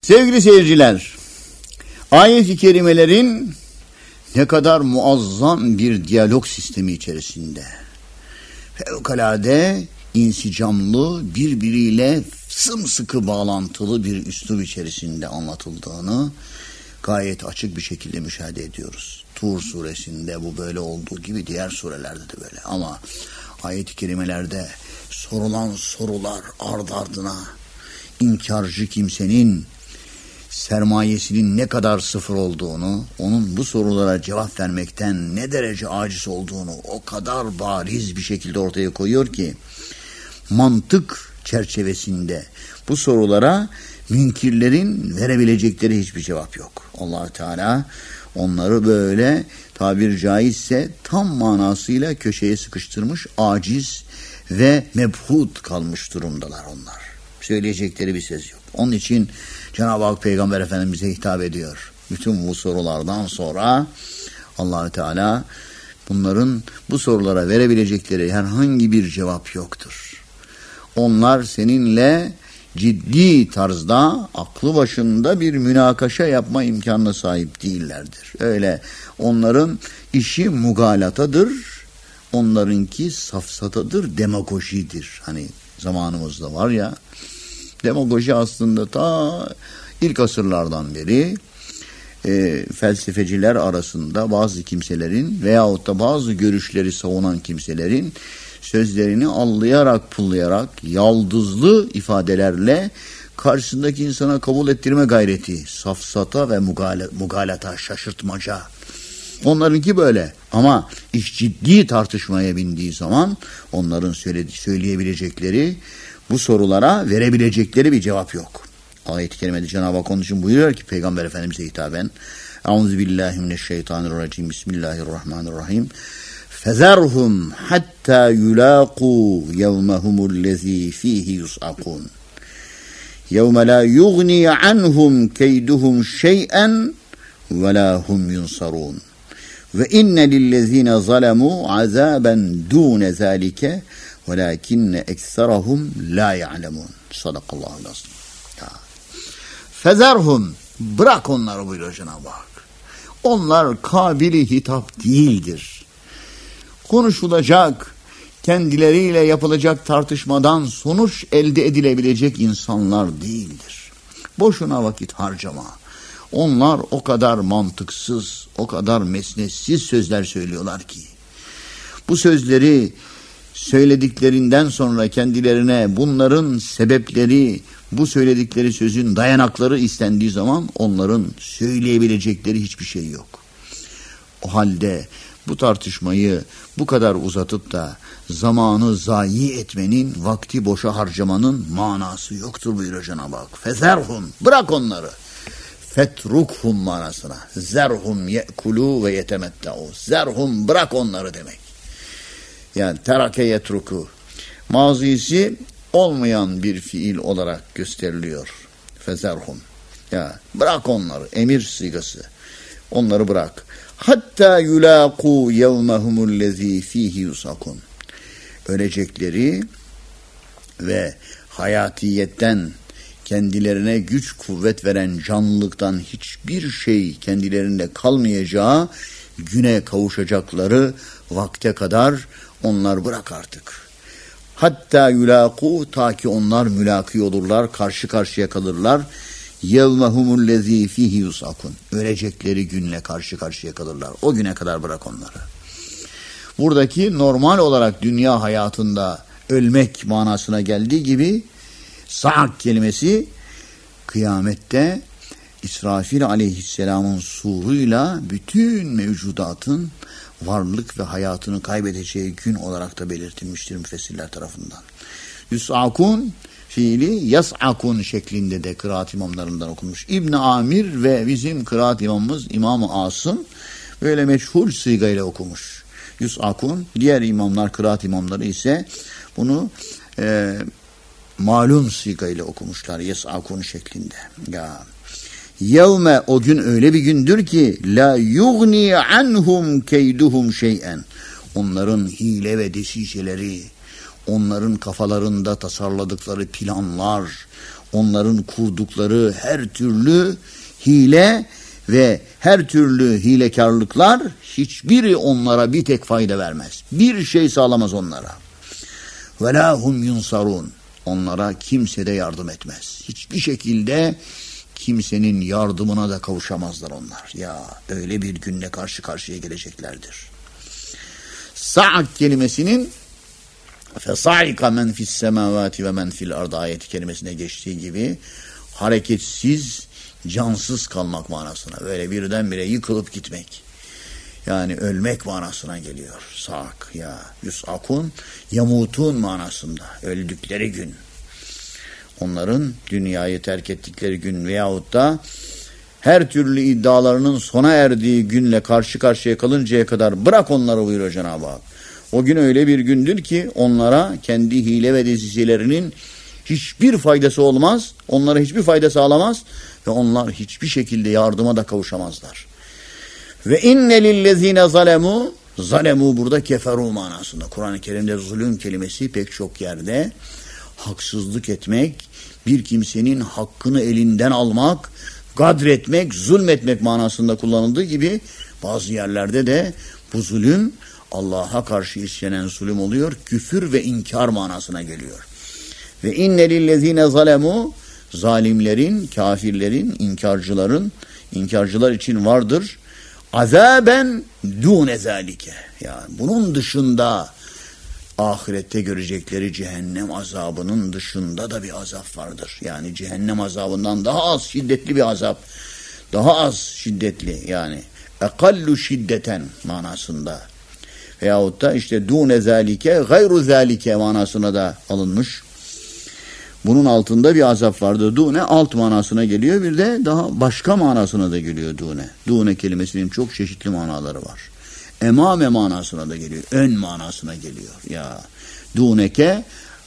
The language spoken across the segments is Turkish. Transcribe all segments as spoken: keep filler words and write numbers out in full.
Sevgili seyirciler, ayet-i kerimelerin ne kadar muazzam bir diyalog sistemi içerisinde, fevkalade insicamlı, birbiriyle sımsıkı bağlantılı bir üslup içerisinde anlatıldığını gayet açık bir şekilde müşahede ediyoruz. Tur suresinde bu böyle olduğu gibi diğer surelerde de böyle. Ama ayet-i kerimelerde sorulan sorular ard ardına inkarcı kimsenin sermayesinin ne kadar sıfır olduğunu, onun bu sorulara cevap vermekten ne derece aciz olduğunu o kadar bariz bir şekilde ortaya koyuyor ki, mantık çerçevesinde bu sorulara münkirlerin verebilecekleri hiçbir cevap yok. Allah Teala onları böyle tabir caizse tam manasıyla köşeye sıkıştırmış, aciz ve mebhut kalmış durumdalar onlar. Söyleyecekleri bir söz yok. Onun için Cenab-ı Hak Peygamber Efendimiz'e hitap ediyor. Bütün bu sorulardan sonra Allah Teala bunların bu sorulara verebilecekleri herhangi bir cevap yoktur. Onlar seninle ciddi tarzda aklı başında bir münakaşa yapma imkanına sahip değillerdir. Öyle onların işi mugalatadır, onlarınki safsatadır, demagojidir. Hani zamanımızda var ya, demagoji aslında ta ilk asırlardan beri e, felsefeciler arasında bazı kimselerin veyahut da bazı görüşleri savunan kimselerin sözlerini allayarak pullayarak yaldızlı ifadelerle karşısındaki insana kabul ettirme gayreti, safsata ve mugalata, şaşırtmaca. Onlarınki böyle. Ama iş ciddi tartışmaya bindiği zaman onların söyleyebilecekleri, bu sorulara verebilecekleri bir cevap yok. Ayet-i kerimede Cenab-ı Hak onun için buyuruyor ki Peygamber Efendimiz'e hitaben: Euzubillahimineşşeytanirracim. Bismillahirrahmanirrahim. Fezerhum hatta yulaqu yevmehumullezî fîhî yus'akûn. Yevme lâ yugni anhum keyduhum şey'en ve lâ hum yunsarûn. Ve inne lillezîne zalemû azâben dûne zâlike velakinne ekserahum la ya'lemun. Sadakallahu lazım. Fezerhum, bırak onları buyuruyor Cenab-ı Hak. Onlar kabili hitap değildir. Konuşulacak, kendileriyle yapılacak tartışmadan sonuç elde edilebilecek insanlar değildir. Boşuna vakit harcama. Onlar o kadar mantıksız, o kadar mesnetsiz sözler söylüyorlar ki, bu sözleri söylediklerinden sonra kendilerine bunların sebepleri, bu söyledikleri sözün dayanakları istendiği zaman onların söyleyebilecekleri hiçbir şey yok. O halde bu tartışmayı bu kadar uzatıp da zamanı zayi etmenin, vakti boşa harcamanın manası yoktur buyuruyor Cenab-ı Hak. Fezerhum, bırak onları. Fetrukhum manasına. Zerhum ye'kulu ve yetemetta'u. Zerhum, bırak onları demek. Yani terake yetruku. Mazisi olmayan bir fiil olarak gösteriliyor. Fezerhum. Ya bırak onları. Emir sigası. Onları bırak. Hatta yulaqu yevmehumullezî fîhî yusakun. Ölecekleri ve hayatiyetten, kendilerine güç kuvvet veren canlılıktan hiçbir şey kendilerinde kalmayacağı güne kavuşacakları vakte kadar onlar bırak artık. Hatta yulaqu, ta ki onlar mülaki olurlar, karşı karşıya kalırlar. Yevmehumullezî fîhî yusakun. Ölecekleri günle karşı karşıya kalırlar. O güne kadar bırak onları. Buradaki normal olarak dünya hayatında ölmek manasına geldiği gibi sa'ak kelimesi kıyamette İsrafil aleyhisselamın suruyla bütün mevcudatın varlık ve hayatını kaybedeceği gün olarak da belirtilmiştir müfessirler tarafından. Yus'akun fiili yas'akun şeklinde de kıraat imamlarından okunmuş. İbn Amir ve bizim kıraat imamımız İmam-ı Asım böyle meçhul sigayla okumuş. Yus'akun, diğer imamlar, kıraat imamları ise bunu e, malum sigayla okumuşlar. Yas'akun şeklinde. Ya yevme, o gün öyle bir gündür ki la yugni anhum keyduhum şey'en. Onların hile ve desişeleri, onların kafalarında tasarladıkları planlar, onların kurdukları her türlü hile ve her türlü hilekarlıklar hiçbiri onlara bir tek fayda vermez. Bir şey sağlamaz onlara. Ve la hum yunsarun. Onlara kimse de yardım etmez. Hiçbir şekilde kimsenin yardımına da kavuşamazlar onlar. Ya öyle bir günle karşı karşıya geleceklerdir. Sa'ak kelimesinin fesa'ika men fis semavati ve men fil ardı ayeti kelimesine geçtiği gibi hareketsiz, cansız kalmak manasına. Böyle birdenbire yıkılıp gitmek. Yani ölmek manasına geliyor. Sa'ak ya yus'akun yamutun manasında. Öldükleri gün. Onların dünyayı terk ettikleri gün veyahut da her türlü iddialarının sona erdiği günle karşı karşıya kalıncaya kadar bırak onları buyuruyor Cenab-ı Hak. O gün öyle bir gündür ki onlara kendi hile ve desiselerinin hiçbir faydası olmaz. Onlara hiçbir fayda sağlamaz ve onlar hiçbir şekilde yardıma da kavuşamazlar. Ve inne lillezine zalemu, zalemu burada keferu manasında. Kur'an-ı Kerim'de zulüm kelimesi pek çok yerde haksızlık etmek, bir kimsenin hakkını elinden almak, gadretmek, zulmetmek manasında kullanıldığı gibi bazı yerlerde de bu zulüm Allah'a karşı işlenen zulüm oluyor. Küfür ve inkar manasına geliyor. Ve inne lillezine zalemu, zalimlerin, kafirlerin, inkarcıların, inkarcılar için vardır. Azaben dune zalike. Yani bunun dışında ahirette görecekleri cehennem azabının dışında da bir azap vardır. Yani cehennem azabından daha az şiddetli bir azap. Daha az şiddetli yani. Ekallu şiddeten manasında. Veyahut da işte dune zalike, gayru zalike manasına da alınmış. Bunun altında bir azap vardır. Dune alt manasına geliyor. Bir de daha başka manasına da geliyor dune. Dune kelimesinin çok çeşitli manaları var. Emame manasına da geliyor. Ön manasına geliyor. Ya duneke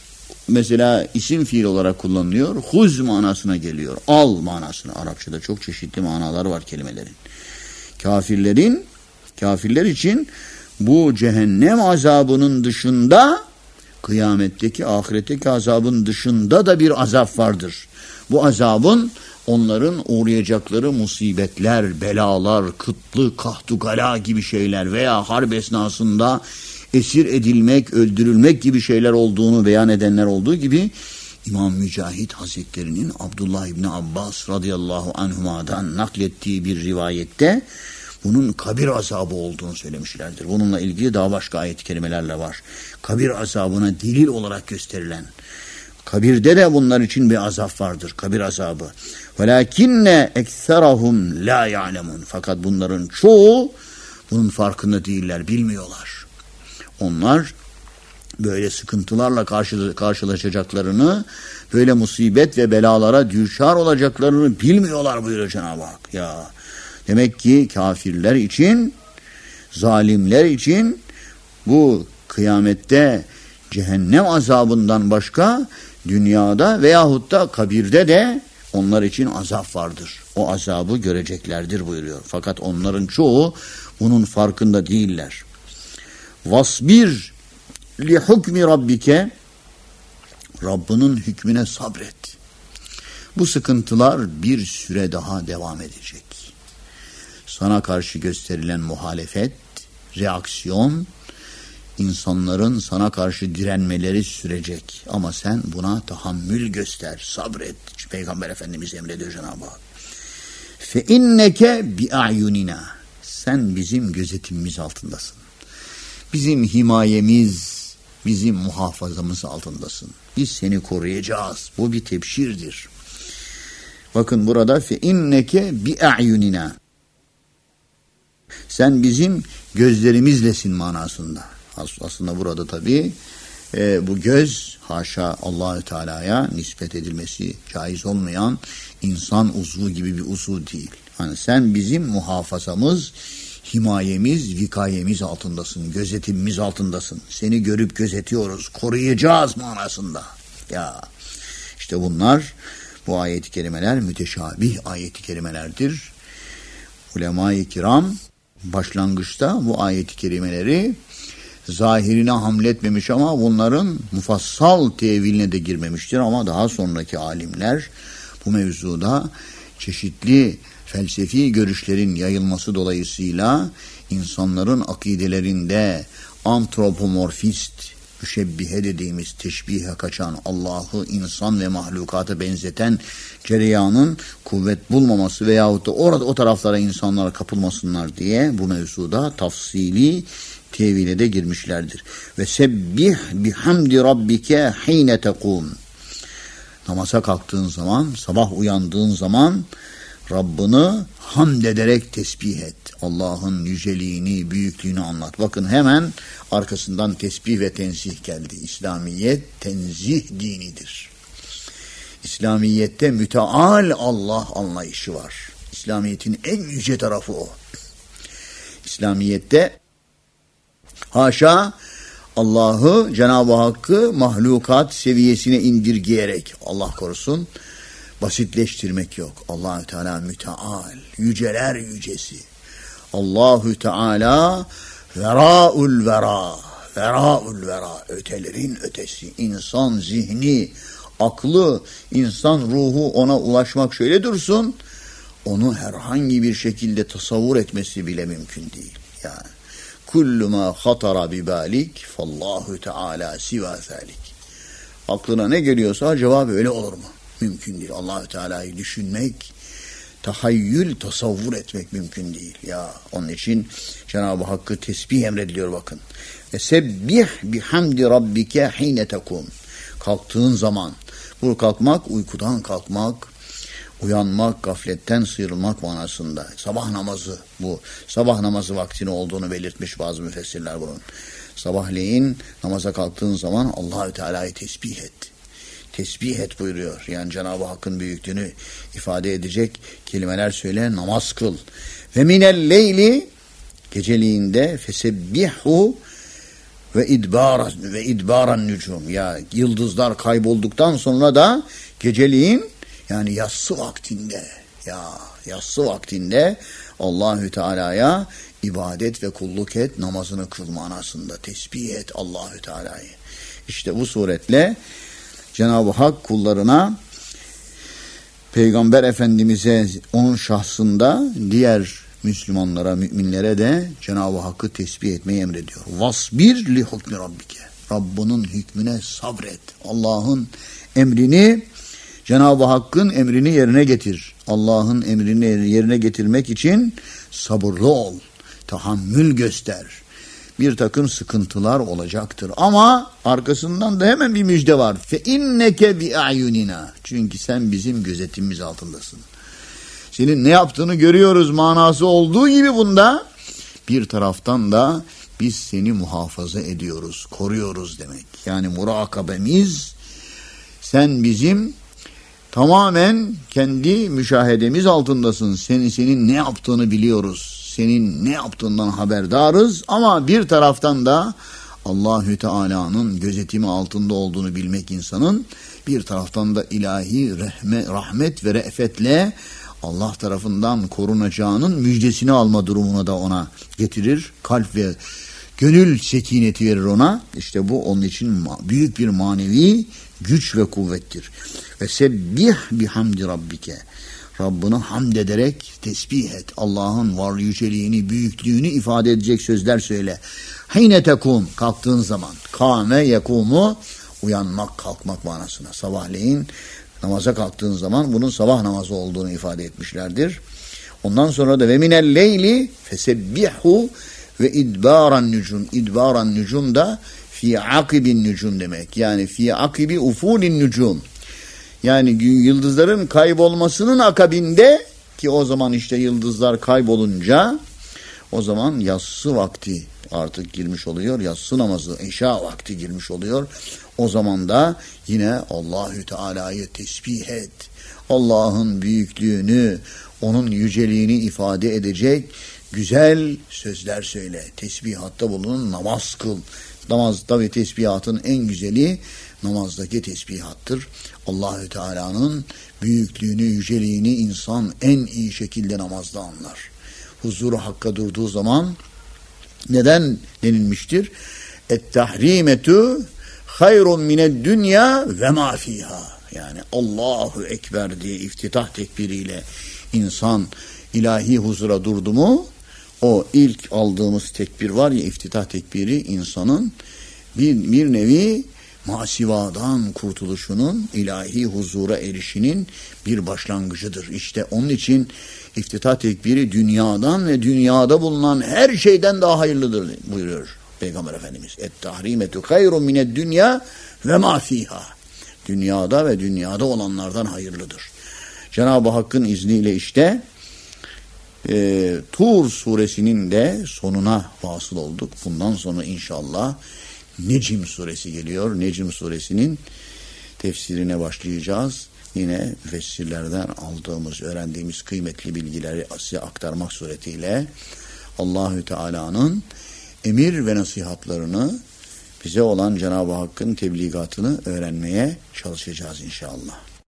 mesela isim fiil olarak kullanılıyor. Huz manasına geliyor. Al manasına. Arapçada çok çeşitli manaları var kelimelerin. Kafirlerin, kafirler için bu cehennem azabının dışında kıyametteki, ahiretteki azabın dışında da bir azap vardır. Bu azabın onların uğrayacakları musibetler, belalar, kıtlı, kahtugala gibi şeyler veya harp esnasında esir edilmek, öldürülmek gibi şeyler olduğunu beyan edenler olduğu gibi İmam Mücahit Hazretleri'nin Abdullah İbni Abbas radıyallahu anhuma'dan naklettiği bir rivayette bunun kabir azabı olduğunu söylemişlerdir. Bununla ilgili daha başka ayet-i kerimelerle var. Kabir azabına delil olarak gösterilen. Kabirde de bunlar için bir azap vardır. Kabir azabı. Velakinne ekserahum la ya'lemun. Fakat bunların çoğu bunun farkında değiller, bilmiyorlar. Onlar böyle sıkıntılarla karşı, karşılaşacaklarını, böyle musibet ve belalara düçar olacaklarını bilmiyorlar buyuruyor Cenab-ı Hak. Ya demek ki kafirler için, zalimler için bu kıyamette cehennem azabından başka dünyada veyahut da kabirde de onlar için azap vardır. O azabı göreceklerdir buyuruyor. Fakat onların çoğu bunun farkında değiller. Vasbir li hukmi rabbike, Rabbinin hükmüne sabret. Bu sıkıntılar bir süre daha devam edecek. Sana karşı gösterilen muhalefet, reaksiyon, insanların sana karşı direnmeleri sürecek. Ama sen buna tahammül göster, sabret. Peygamber Efendimiz emrediyor Cenab-ı Hak. Fe inneke bi a'yunina. Sen bizim gözetimimiz altındasın. Bizim himayemiz, bizim muhafazamız altındasın. Biz seni koruyacağız. Bu bir tebşirdir. Bakın burada fe inneke bi a'yunina. Sen bizim gözlerimizlesin manasında. Aslında burada tabii e, bu göz haşa Allahü Teala'ya nispet edilmesi caiz olmayan insan uzvu gibi bir uzvu değil. Hani sen bizim muhafazamız, himayemiz, vikayemiz altındasın, gözetimimiz altındasın. Seni görüp gözetiyoruz, koruyacağız manasında. Ya işte bunlar, bu ayet-i kerimeler müteşabih ayet-i kerimelerdir. Ulema-i kiram başlangıçta bu ayet-i kerimeleri zahirine hamletmemiş ama bunların mufassal teviline de girmemiştir. Ama daha sonraki alimler bu mevzuda çeşitli felsefi görüşlerin yayılması dolayısıyla insanların akidelerinde antropomorfist, müşebbihe dediğimiz teşbihe kaçan, Allah'ı insan ve mahlukata benzeten cereyanın kuvvet bulmaması veyahut da orada o taraflara insanlara kapılmasınlar diye bu mevzuda tafsili tevile de girmişlerdir. Ve sebbih bihamdi rabbike hine tekum. Namaza kalktığın zaman, sabah uyandığın zaman Rabbini hamd ederek tesbih et. Allah'ın yüceliğini, büyüklüğünü anlat. Bakın hemen arkasından tesbih ve tenzih geldi. İslamiyet tenzih dinidir. İslamiyette müteal Allah anlayışı var. İslamiyet'in en yüce tarafı o. İslamiyette haşa Allah'ı, Cenab-ı Hakk'ı mahlukat seviyesine indirgeyerek, Allah korusun, basitleştirmek yok. Allahü Teala müteal, yüceler yücesi. Allahü Teala veraul vera, veraul vera, ötelerin ötesi. İnsan zihni, aklı, insan ruhu ona ulaşmak şöyle dursun, onu herhangi bir şekilde tasavvur etmesi bile mümkün değil. Yani kullu ma hatara bi balik fallahu Teala siva zalik. Aklına ne geliyorsa cevap öyle olur mu? Mümkün değil. Allahü Teala'yı düşünmek, tahayyül, tasavvur etmek mümkün değil. Ya onun için Cenab-ı Hakk'ı tesbih emrediliyor bakın. Ve sebbih bihamdi rabbike hine tekum. Kalktığın zaman, bu kalkmak uykudan kalkmak, uyanmak, gafletten sıyrılmak manasında. Sabah namazı bu. Sabah namazı vaktini olduğunu belirtmiş bazı müfessirler bunun. Sabahleyin namaza kalktığın zaman Allahü Teala'yı tesbih et. Tesbih et buyuruyor. Yani Cenab-ı Hakk'ın büyüklüğünü ifade edecek kelimeler söyle, namaz kıl. Ve minel leyli, geceliğinde fesebbihu ve idbaran ve idbaran nücum. Ya yıldızlar kaybolduktan sonra da geceliğin, yani yatsı vaktinde, ya yatsı vaktinde Allahü Teala'ya ibadet ve kulluk et, namazını kıl manasında tesbih et Allahü Teala'yı. İşte bu suretle Cenab-ı Hak kullarına, Peygamber Efendimiz'e, onun şahsında diğer Müslümanlara, müminlere de Cenab-ı Hakk'ı tesbih etmeyi emrediyor. Vasbir li hukmi rabbike. Rabbinin hükmüne sabret. Allah'ın emrini, Cenab-ı Hakk'ın emrini yerine getir. Allah'ın emrini yerine getirmek için sabırlı ol. Tahammül göster. Bir takım sıkıntılar olacaktır. Ama arkasından da hemen bir müjde var. Fe inneke bi a'yunina. Çünkü sen bizim gözetimimiz altındasın. Senin ne yaptığını görüyoruz manası olduğu gibi bunda bir taraftan da biz seni muhafaza ediyoruz, koruyoruz demek. Yani murakabemiz, sen bizim tamamen kendi müşahedemiz altındasın. Senin, senin ne yaptığını biliyoruz. Senin ne yaptığından haberdarız ama bir taraftan da Allahü Teala'nın gözetimi altında olduğunu bilmek insanın, bir taraftan da ilahi rahme, rahmet ve re'fetle Allah tarafından korunacağının müjdesini alma durumuna da ona getirir. Kalp ve gönül sekineti verir ona. İşte bu onun için büyük bir manevi güç ve kuvvettir. Ve sebbih bihamdi rabbike. Rabbini hamd ederek tesbih et. Allah'ın varlığı, yüceliğini, büyüklüğünü ifade edecek sözler söyle. Hine tekum, kalktığın zaman. Kâme yekumu, uyanmak, kalkmak manasına. Sabahleyin namaza kalktığın zaman bunun sabah namazı olduğunu ifade etmişlerdir. Ondan sonra da ve minel leyli fesebbihu ve idbaran nücum. İdbaran nücum da fi akibin nücum demek. Yani fi akibi ufulin nücum. Yani yıldızların kaybolmasının akabinde, ki o zaman işte yıldızlar kaybolunca o zaman yatsı vakti artık girmiş oluyor. Yatsı namazı, eşa vakti girmiş oluyor. O zaman da yine Allahü Teala'yı tesbih et. Allah'ın büyüklüğünü, onun yüceliğini ifade edecek güzel sözler söyle. Tesbihatta bulunun, namaz kıl. Namazda ve tesbihatın en güzeli namazdaki tesbihattır. Allahü Teala'nın büyüklüğünü, yüceliğini insan en iyi şekilde namazda anlar. Huzuru Hakk'a durduğu zaman neden denilmiştir? Et-tahrimetu hayrun mined dünya ve ma fiha. Yani Allahu Ekber diye iftitah tekbiriyle insan ilahi huzura durdu mu, o ilk aldığımız tekbir var ya, iftitah tekbiri, insanın bir, bir nevi masivadan kurtuluşunun, ilahi huzura erişinin bir başlangıcıdır. İşte onun için iftitah tekbiri dünyadan ve dünyada bulunan her şeyden daha hayırlıdır buyuruyor Peygamber Efendimiz. Et-tahrimetu hayrun mined dünya ve ma fiha. Dünyada ve dünyada olanlardan hayırlıdır. Cenab-ı Hakk'ın izniyle işte e, Tur suresinin de sonuna vasıl olduk. Bundan sonra inşallah Necm suresi geliyor. Necm suresinin tefsirine başlayacağız. Yine müfessirlerden aldığımız, öğrendiğimiz kıymetli bilgileri size aktarmak suretiyle Allahü Teala'nın emir ve nasihatlarını, bize olan Cenab-ı Hakk'ın tebligatını öğrenmeye çalışacağız inşallah.